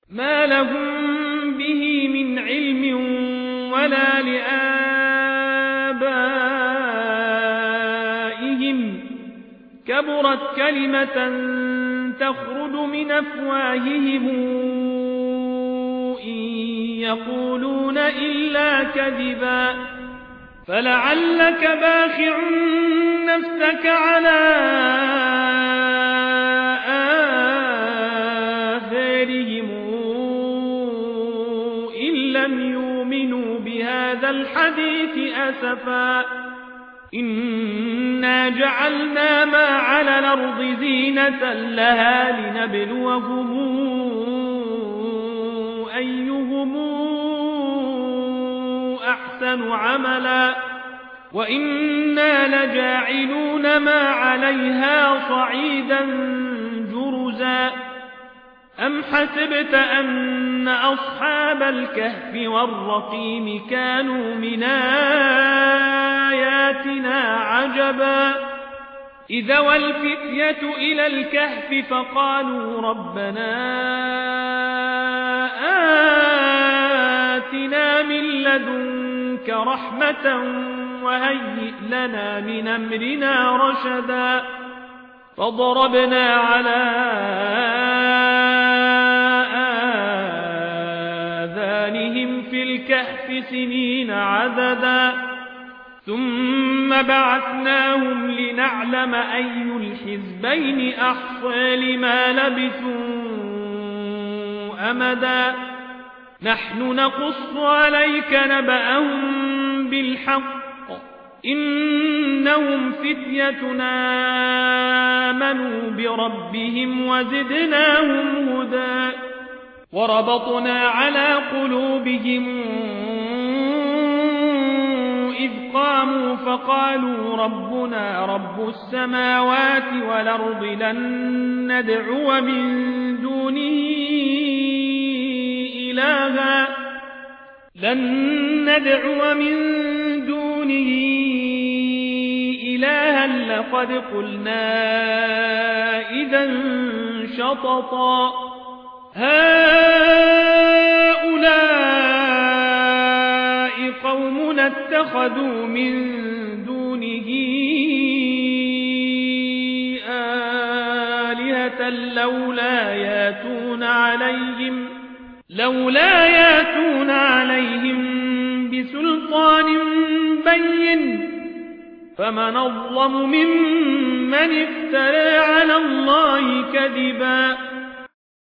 ما لهم به من علم ولا لآبائهم كبرت كلمة تخرج من أفواههم إن يقولون إلا كذبا فلعلك باخع نفسك على آثارهم إن لم يؤمنوا بهذا الحديث أسفا إنا جعلنا ما على الأرض زينة لها لنبلوهم أيهم أحسن عملا وإنا لجاعلون ما عليها صعيدا جرزا أم حسبت أن أصحاب الكهف والرقيم كانوا من آياتنا عجبا إذا والفتية إلى الكهف فقالوا ربنا آتنا من لدنك رحمة وهيئ لنا من أمرنا رشدا فضربنا على آذانهم في الكهف سنين عددا ثم بعثناهم لنعلم أي الحزبين أحصى لما لبثوا أمدا نحن نقص عليك نبأهم بالحق إنهم فتيتنا آمنوا بربهم وزدناهم هدى وربطنا على قلوبهم إذ قاموا فقالوا ربنا رب السماوات والأرض لن ندعو من دونه إلها لقد قلنا إذا شططا هؤلاء قوم اتخذوا من دونه آلهة لولا ياتون عليهم بسلطان بين فمن أظلم ممن افترى على الله كذبا